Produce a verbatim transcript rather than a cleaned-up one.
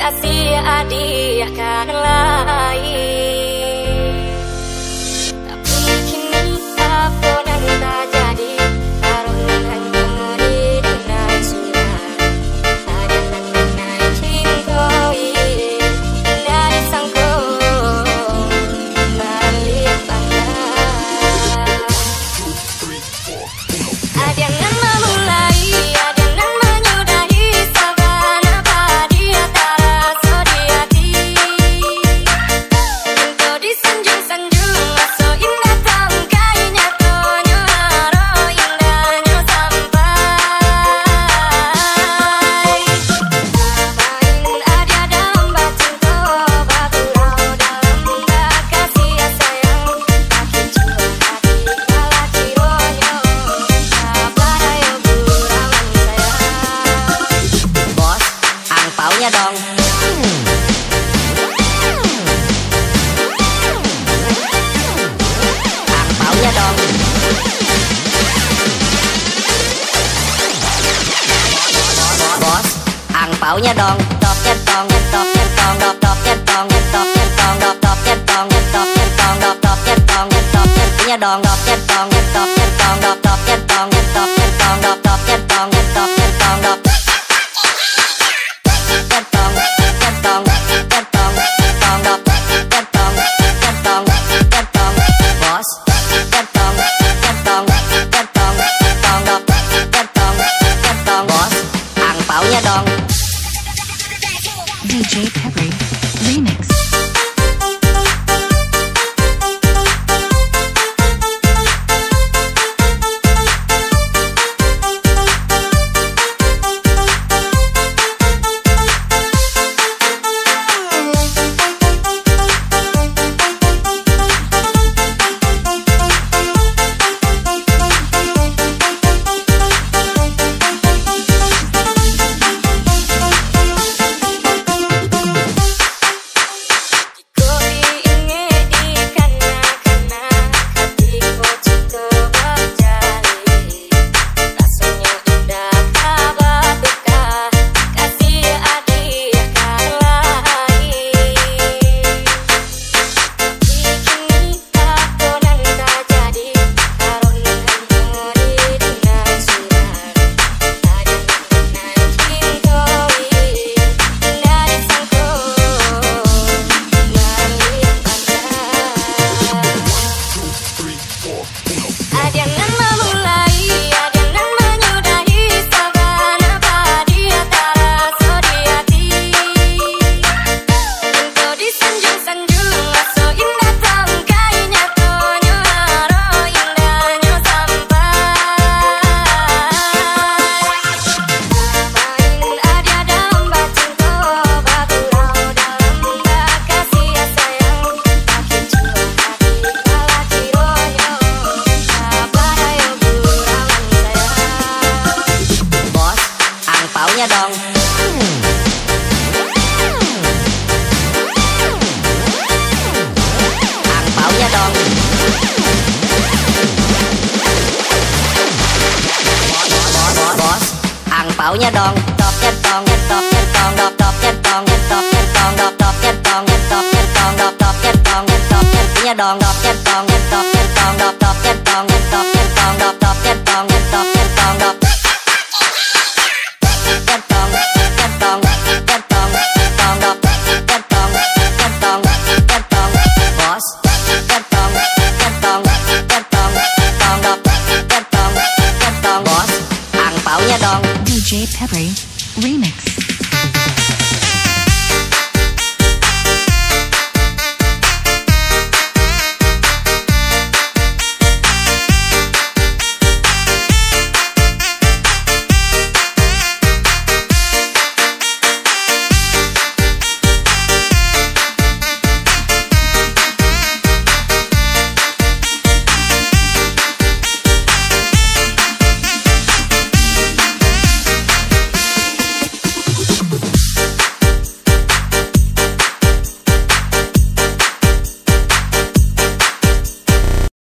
kasih adik akan lain. Tapi kini apa yang terjadi, karungan mengerit dengan surat ada mengenai cintoi dari sangkut balik pandang. Ada yang memulai, ada yang menyudahi, sabar abadi antara sodi hati. Engkau disanjung-sanjung, so indah tangkainya tonyo haro indahnya sampai. Apain ada dalam bacinto, bagulau dalam bakasih sayang. Makin cua hati kala cironyo, sabar ayo burawan sayang. Bos, angpaunya dong. Angpaunya dong. Bos, angpaunya dong. Top nyetong, nyetong, nyetong, dop, dop, nyetong, nyetong, nyetong, dop, dop, nyetong, nyetong, nyetong, dop, dop, nyetong, nyetong, nyetongnya dong, dop, nyetong, nyetong, nyetong, dop, dop, nyetong, nyetong, nyetong, dop, dop, nyetong, nyetong, nyetong, dop. Nyetong, nyetong, nyetong, nyetong, dop, nyetong, nyetong, nyetong, bos. Nyetong, nyetong, nyetong, nyetong, dop, nyetong, nyetong, bos. Angpaunya dong. D J Peppery Remix. Ada yang memulai, ada yang menyudahi, sabar abadi antara sodi hati. Engkau disanjung-sanjung, so indah tangkainya tonyo haro indahnya sampai. Apain ada dalam bacinto, bagulau dalam bakasih sayang. Makin cua hati kala cironyo, sabar ayo burawan sayang. Bos, angpaunya dong. Angpaunya dong. Bos, angpaunya dong. Top nyetong, nyetong, nyetong, dop, dop, nyetong, nyetong, nyetong, dop, dop, nyetong, nyetong, nyetong, dop, dop, nyetong, nyetong, nyetongnya dong, dop, nyetong, nyetong, nyetong, dop, dop, nyetong, nyetong, nyetong, dop, dop, nyetong, nyetong, nyetong, dop. Nyetong, nyetong, nyetong, nyetong, dop, nyetong, nyetong, nyetong, bos. Nyetong, nyetong, nyetong, nyetong, dop, nyetong, nyetong, bos. Angpaunya dong. D J Peppery Remix.